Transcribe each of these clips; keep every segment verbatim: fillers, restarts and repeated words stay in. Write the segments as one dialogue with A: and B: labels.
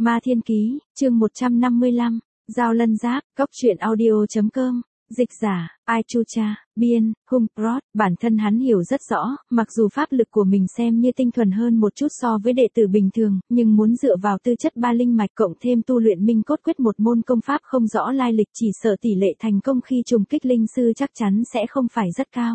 A: Ma Thiên Ký, chương một trăm năm mươi lăm, Giao Lân Giáp, Cốc truyện audio chấm com, dịch giả, Ai Chu Cha, biên, Hung Prod. Bản thân hắn hiểu rất rõ, mặc dù pháp lực của mình xem như tinh thuần hơn một chút so với đệ tử bình thường, nhưng muốn dựa vào tư chất ba linh mạch cộng thêm tu luyện minh cốt quyết một môn công pháp không rõ lai lịch, chỉ sợ tỷ lệ thành công khi trùng kích linh sư chắc chắn sẽ không phải rất cao.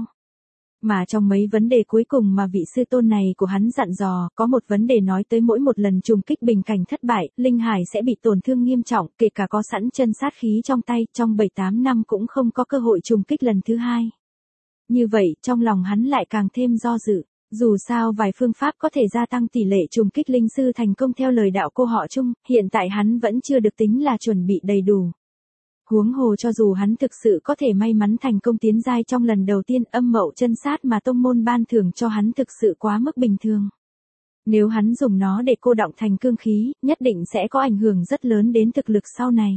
A: Mà trong mấy vấn đề cuối cùng mà vị sư tôn này của hắn dặn dò, có một vấn đề nói tới mỗi một lần trùng kích bình cảnh thất bại, linh hải sẽ bị tổn thương nghiêm trọng, kể cả có sẵn chân sát khí trong tay, trong bảy tám năm cũng không có cơ hội trùng kích lần thứ hai. Như vậy, trong lòng hắn lại càng thêm do dự. Dù sao vài phương pháp có thể gia tăng tỷ lệ trùng kích linh sư thành công theo lời đạo cô họ Chung, hiện tại hắn vẫn chưa được tính là chuẩn bị đầy đủ. Huống hồ cho dù hắn thực sự có thể may mắn thành công tiến giai trong lần đầu tiên, âm mậu chân sát mà tông môn ban thưởng cho hắn thực sự quá mức bình thường. Nếu hắn dùng nó để cô đọng thành cương khí, nhất định sẽ có ảnh hưởng rất lớn đến thực lực sau này.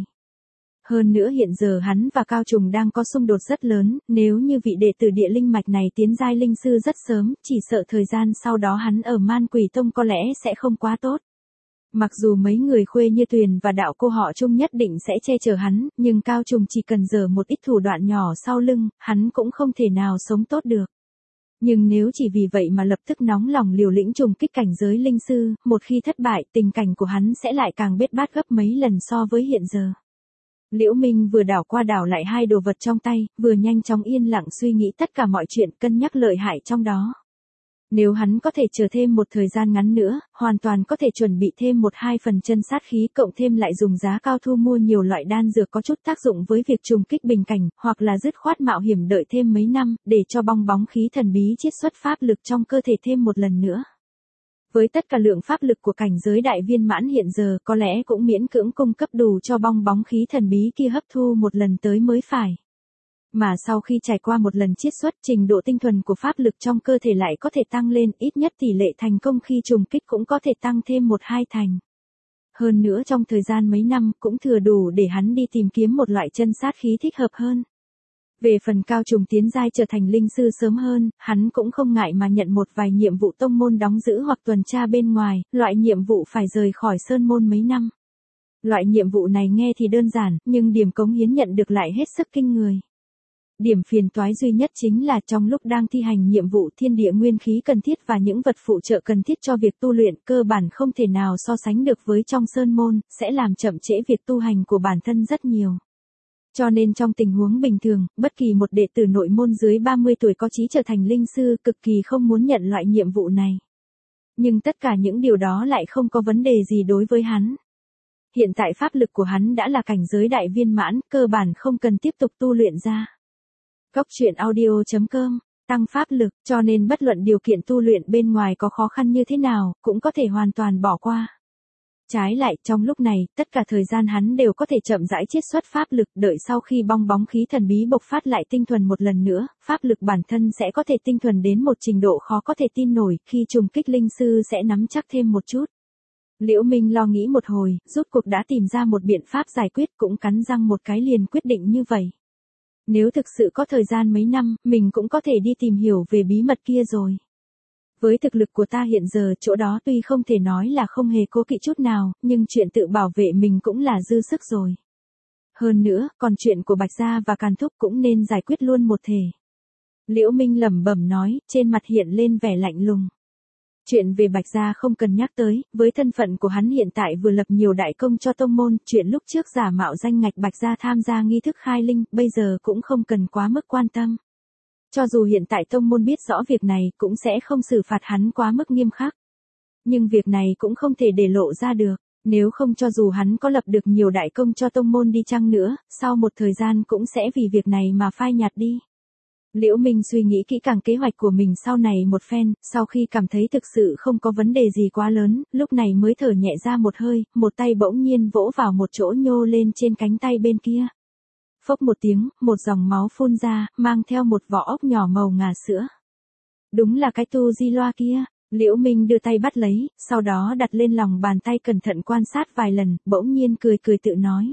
A: Hơn nữa hiện giờ hắn và Cao Trùng đang có xung đột rất lớn, nếu như vị đệ tử địa linh mạch này tiến giai linh sư rất sớm, chỉ sợ thời gian sau đó hắn ở Man Quỷ Tông có lẽ sẽ không quá tốt. Mặc dù mấy người Khuê Như Tuyền và đạo cô họ Chung nhất định sẽ che chở hắn, nhưng Cao Trùng chỉ cần giở một ít thủ đoạn nhỏ sau lưng, hắn cũng không thể nào sống tốt được. Nhưng nếu chỉ vì vậy mà lập tức nóng lòng liều lĩnh trùng kích cảnh giới linh sư, một khi thất bại, tình cảnh của hắn sẽ lại càng biết bát gấp mấy lần so với hiện giờ. Liễu Minh vừa đảo qua đảo lại hai đồ vật trong tay, vừa nhanh chóng yên lặng suy nghĩ tất cả mọi chuyện, cân nhắc lợi hại trong đó. Nếu hắn có thể chờ thêm một thời gian ngắn nữa, hoàn toàn có thể chuẩn bị thêm một hai phần chân sát khí, cộng thêm lại dùng giá cao thu mua nhiều loại đan dược có chút tác dụng với việc trùng kích bình cảnh, hoặc là dứt khoát mạo hiểm đợi thêm mấy năm, để cho bong bóng khí thần bí chiết xuất pháp lực trong cơ thể thêm một lần nữa. Với tất cả lượng pháp lực của cảnh giới đại viên mãn hiện giờ, có lẽ cũng miễn cưỡng cung cấp đủ cho bong bóng khí thần bí kia hấp thu một lần tới mới phải. Mà sau khi trải qua một lần chiết xuất, trình độ tinh thuần của pháp lực trong cơ thể lại có thể tăng lên, ít nhất tỷ lệ thành công khi trùng kích cũng có thể tăng thêm một hai thành. Hơn nữa trong thời gian mấy năm cũng thừa đủ để hắn đi tìm kiếm một loại chân sát khí thích hợp hơn. Về phần Cao Trùng tiến giai trở thành linh sư sớm hơn, hắn cũng không ngại mà nhận một vài nhiệm vụ tông môn đóng giữ hoặc tuần tra bên ngoài, loại nhiệm vụ phải rời khỏi sơn môn mấy năm. Loại nhiệm vụ này nghe thì đơn giản, nhưng điểm cống hiến nhận được lại hết sức kinh người. Điểm phiền toái duy nhất chính là trong lúc đang thi hành nhiệm vụ, thiên địa nguyên khí cần thiết và những vật phụ trợ cần thiết cho việc tu luyện cơ bản không thể nào so sánh được với trong sơn môn, sẽ làm chậm trễ việc tu hành của bản thân rất nhiều. Cho nên trong tình huống bình thường, bất kỳ một đệ tử nội môn dưới ba mươi tuổi có chí trở thành linh sư cực kỳ không muốn nhận loại nhiệm vụ này. Nhưng tất cả những điều đó lại không có vấn đề gì đối với hắn. Hiện tại pháp lực của hắn đã là cảnh giới đại viên mãn, cơ bản không cần tiếp tục tu luyện ra. Cốc truyện audio chấm com, tăng pháp lực, cho nên bất luận điều kiện tu luyện bên ngoài có khó khăn như thế nào, cũng có thể hoàn toàn bỏ qua. Trái lại, trong lúc này, tất cả thời gian hắn đều có thể chậm rãi chiết xuất pháp lực, đợi sau khi bong bóng khí thần bí bộc phát lại tinh thuần một lần nữa, pháp lực bản thân sẽ có thể tinh thuần đến một trình độ khó có thể tin nổi, khi trùng kích linh sư sẽ nắm chắc thêm một chút. Liễu Minh lo nghĩ một hồi, rốt cuộc đã tìm ra một biện pháp giải quyết, cũng cắn răng một cái liền quyết định như vậy. Nếu thực sự có thời gian mấy năm, mình cũng có thể đi tìm hiểu về bí mật kia rồi. Với thực lực của ta hiện giờ, chỗ đó tuy không thể nói là không hề cố kỵ chút nào, nhưng chuyện tự bảo vệ mình cũng là dư sức rồi. Hơn nữa, còn chuyện của Bạch Gia và Càn Thúc cũng nên giải quyết luôn một thể. Liễu Minh lẩm bẩm nói, trên mặt hiện lên vẻ lạnh lùng. Chuyện về Bạch Gia không cần nhắc tới, với thân phận của hắn hiện tại vừa lập nhiều đại công cho tông môn, chuyện lúc trước giả mạo danh ngạch Bạch Gia tham gia nghi thức khai linh, bây giờ cũng không cần quá mức quan tâm. Cho dù hiện tại tông môn biết rõ việc này, cũng sẽ không xử phạt hắn quá mức nghiêm khắc. Nhưng việc này cũng không thể để lộ ra được, nếu không cho dù hắn có lập được nhiều đại công cho tông môn đi chăng nữa, sau một thời gian cũng sẽ vì việc này mà phai nhạt đi. Liễu Minh suy nghĩ kỹ càng kế hoạch của mình sau này một phen, sau khi cảm thấy thực sự không có vấn đề gì quá lớn, lúc này mới thở nhẹ ra một hơi, một tay bỗng nhiên vỗ vào một chỗ nhô lên trên cánh tay bên kia. Phốc một tiếng, một dòng máu phun ra, mang theo một vỏ ốc nhỏ màu ngà sữa. Đúng là cái tu di loa kia. Liễu Minh đưa tay bắt lấy, sau đó đặt lên lòng bàn tay cẩn thận quan sát vài lần, bỗng nhiên cười cười tự nói.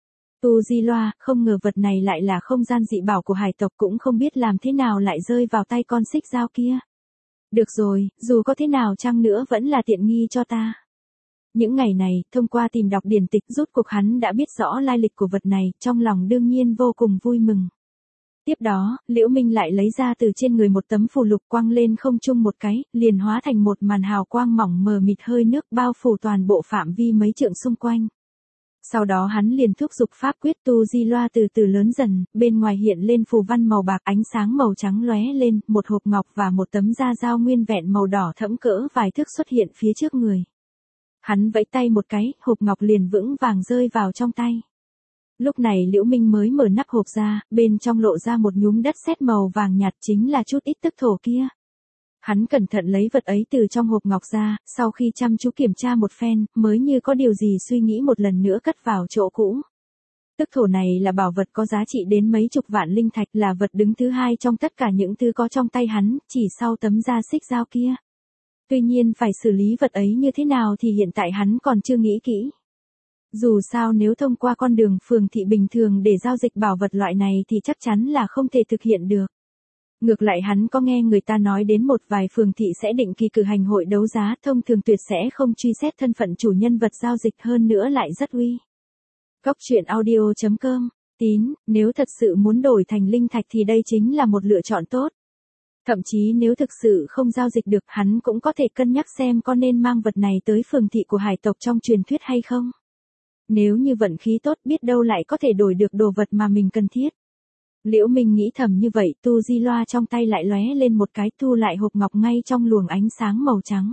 A: Tu di loa, không ngờ vật này lại là không gian dị bảo của hải tộc, cũng không biết làm thế nào lại rơi vào tay con xích dao kia. Được rồi, dù có thế nào chăng nữa vẫn là tiện nghi cho ta. Những ngày này, thông qua tìm đọc điển tịch rốt cuộc hắn đã biết rõ lai lịch của vật này, trong lòng đương nhiên vô cùng vui mừng. Tiếp đó, Liễu Minh lại lấy ra từ trên người một tấm phù lục quăng lên không trung một cái, liền hóa thành một màn hào quang mỏng mờ mịt hơi nước bao phủ toàn bộ phạm vi mấy trượng xung quanh. Sau đó hắn liền thúc giục pháp quyết tu di loa từ từ lớn dần, bên ngoài hiện lên phù văn màu bạc, ánh sáng màu trắng lóe lên, một hộp ngọc và một tấm da dao nguyên vẹn màu đỏ thẫm cỡ vài thước xuất hiện phía trước người. Hắn vẫy tay một cái, hộp ngọc liền vững vàng rơi vào trong tay. Lúc này Liễu Minh mới mở nắp hộp ra, bên trong lộ ra một nhúm đất sét màu vàng nhạt, chính là chút ít tức thổ kia. Hắn cẩn thận lấy vật ấy từ trong hộp ngọc ra, sau khi chăm chú kiểm tra một phen, mới như có điều gì suy nghĩ một lần nữa cất vào chỗ cũ. Tức thổ này là bảo vật có giá trị đến mấy chục vạn linh thạch, là vật đứng thứ hai trong tất cả những thứ có trong tay hắn, chỉ sau tấm da xích dao kia. Tuy nhiên phải xử lý vật ấy như thế nào thì hiện tại hắn còn chưa nghĩ kỹ. Dù sao nếu thông qua con đường phường thị bình thường để giao dịch bảo vật loại này thì chắc chắn là không thể thực hiện được. Ngược lại hắn có nghe người ta nói đến một vài phường thị sẽ định kỳ cử hành hội đấu giá, thông thường tuyệt sẽ không truy xét thân phận chủ nhân vật giao dịch, hơn nữa lại rất uy. Cốc truyện audio chấm com, tín, nếu thật sự muốn đổi thành linh thạch thì đây chính là một lựa chọn tốt. Thậm chí nếu thực sự không giao dịch được, hắn cũng có thể cân nhắc xem có nên mang vật này tới phường thị của hải tộc trong truyền thuyết hay không. Nếu như vận khí tốt biết đâu lại có thể đổi được đồ vật mà mình cần thiết. Liễu Minh nghĩ thầm như vậy, tu di loa trong tay lại lóe lên một cái, thu lại hộp ngọc ngay trong luồng ánh sáng màu trắng.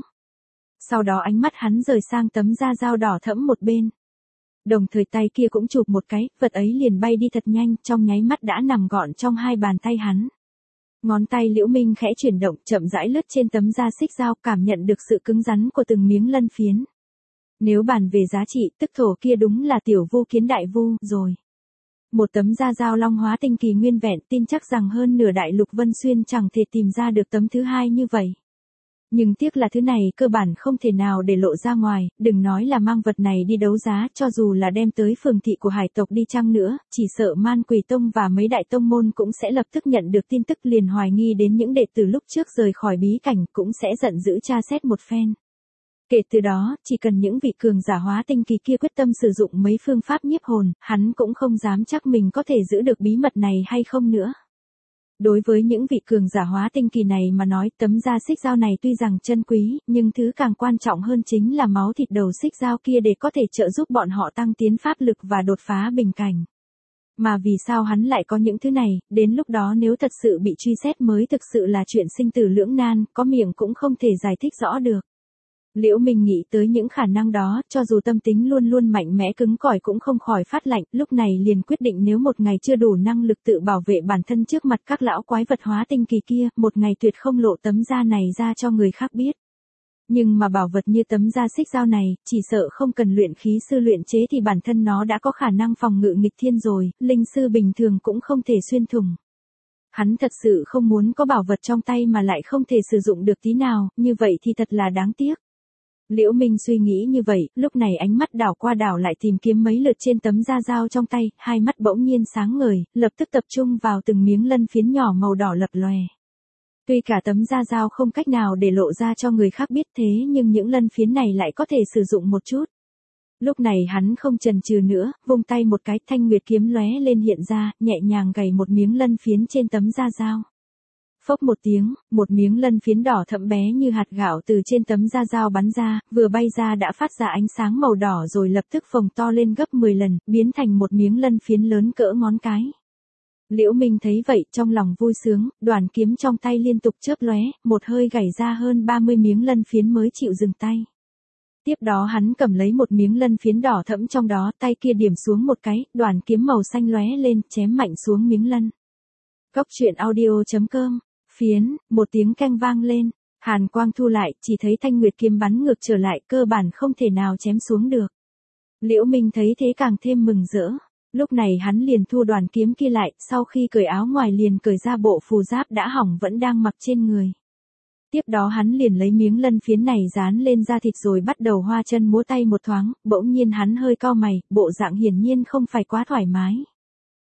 A: Sau đó ánh mắt hắn rời sang tấm da dao đỏ thẫm một bên. Đồng thời tay kia cũng chụp một cái, vật ấy liền bay đi thật nhanh, trong nháy mắt đã nằm gọn trong hai bàn tay hắn. Ngón tay Liễu Minh khẽ chuyển động, chậm rãi lướt trên tấm da xích dao, cảm nhận được sự cứng rắn của từng miếng lân phiến. Nếu bàn về giá trị, tức thổ kia đúng là tiểu vu kiến đại vu rồi. Một tấm da dao long hóa tinh kỳ nguyên vẹn, tin chắc rằng hơn nửa đại lục Vân Xuyên chẳng thể tìm ra được tấm thứ hai như vậy. Nhưng tiếc là thứ này cơ bản không thể nào để lộ ra ngoài, đừng nói là mang vật này đi đấu giá, cho dù là đem tới phường thị của hải tộc đi chăng nữa, chỉ sợ Man Quỷ Tông và mấy đại tông môn cũng sẽ lập tức nhận được tin tức, liền hoài nghi đến những đệ tử lúc trước rời khỏi bí cảnh, cũng sẽ giận dữ tra xét một phen. Kể từ đó, chỉ cần những vị cường giả hóa tinh kỳ kia quyết tâm sử dụng mấy phương pháp nhiếp hồn, hắn cũng không dám chắc mình có thể giữ được bí mật này hay không nữa. Đối với những vị cường giả hóa tinh kỳ này mà nói, tấm da xích dao này tuy rằng chân quý, nhưng thứ càng quan trọng hơn chính là máu thịt đầu xích dao kia để có thể trợ giúp bọn họ tăng tiến pháp lực và đột phá bình cảnh. Mà vì sao hắn lại có những thứ này, đến lúc đó nếu thật sự bị truy xét mới thực sự là chuyện sinh tử lưỡng nan, có miệng cũng không thể giải thích rõ được. Liễu Minh nghĩ tới những khả năng đó, cho dù tâm tính luôn luôn mạnh mẽ cứng cỏi cũng không khỏi phát lạnh, lúc này liền quyết định nếu một ngày chưa đủ năng lực tự bảo vệ bản thân trước mặt các lão quái vật hóa tinh kỳ kia, một ngày tuyệt không lộ tấm da này ra cho người khác biết. Nhưng mà bảo vật như tấm da xích dao này, chỉ sợ không cần luyện khí sư luyện chế thì bản thân nó đã có khả năng phòng ngự nghịch thiên rồi, linh sư bình thường cũng không thể xuyên thủng. Hắn thật sự không muốn có bảo vật trong tay mà lại không thể sử dụng được tí nào, như vậy thì thật là đáng tiếc. Liễu Minh suy nghĩ như vậy, lúc này ánh mắt đảo qua đảo lại tìm kiếm mấy lượt trên tấm da dao trong tay, hai mắt bỗng nhiên sáng ngời, lập tức tập trung vào từng miếng lân phiến nhỏ màu đỏ lập lòe. Tuy cả tấm da dao không cách nào để lộ ra cho người khác biết thế nhưng những lân phiến này lại có thể sử dụng một chút. Lúc này hắn không chần chừ nữa, vung tay một cái, thanh nguyệt kiếm lóe lên hiện ra, nhẹ nhàng gảy một miếng lân phiến trên tấm da dao. Phốc một tiếng, một miếng lân phiến đỏ thẫm bé như hạt gạo từ trên tấm da dao bắn ra, vừa bay ra đã phát ra ánh sáng màu đỏ rồi lập tức phồng to lên gấp mười lần, biến thành một miếng lân phiến lớn cỡ ngón cái. Liễu Minh thấy vậy, trong lòng vui sướng, đoàn kiếm trong tay liên tục chớp lóe, một hơi gảy ra hơn ba mươi miếng lân phiến mới chịu dừng tay. Tiếp đó hắn cầm lấy một miếng lân phiến đỏ thẫm trong đó, tay kia điểm xuống một cái, đoàn kiếm màu xanh lóe lên, chém mạnh xuống miếng lân. Cốc truyện audio chấm com. Phiến, một tiếng keng vang lên, hàn quang thu lại, chỉ thấy thanh nguyệt kiếm bắn ngược trở lại, cơ bản không thể nào chém xuống được. Liễu Minh thấy thế càng thêm mừng rỡ. Lúc này hắn liền thu đoàn kiếm kia lại, sau khi cởi áo ngoài liền cởi ra bộ phù giáp đã hỏng vẫn đang mặc trên người. Tiếp đó hắn liền lấy miếng lân phiến này dán lên da thịt rồi bắt đầu hoa chân múa tay một thoáng, bỗng nhiên hắn hơi cau mày, bộ dạng hiển nhiên không phải quá thoải mái.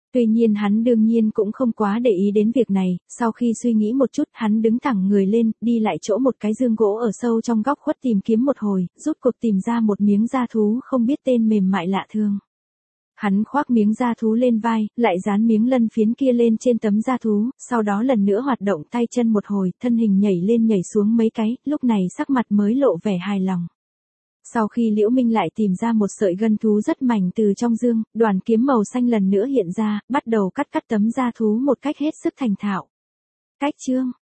A: Tuy nhiên hắn đương nhiên cũng không quá để ý đến việc này, sau khi suy nghĩ một chút hắn đứng thẳng người lên, đi lại chỗ một cái giường gỗ ở sâu trong góc khuất tìm kiếm một hồi, rút cuộc tìm ra một miếng da thú không biết tên mềm mại lạ thường. Hắn khoác miếng da thú lên vai, lại dán miếng lân phiến kia lên trên tấm da thú, sau đó lần nữa hoạt động tay chân một hồi, thân hình nhảy lên nhảy xuống mấy cái, lúc này sắc mặt mới lộ vẻ hài lòng. Sau khi Liễu Minh lại tìm ra một sợi gân thú rất mảnh từ trong dương, đoàn kiếm màu xanh lần nữa hiện ra, bắt đầu cắt cắt tấm da thú một cách hết sức thành thạo. Cách chương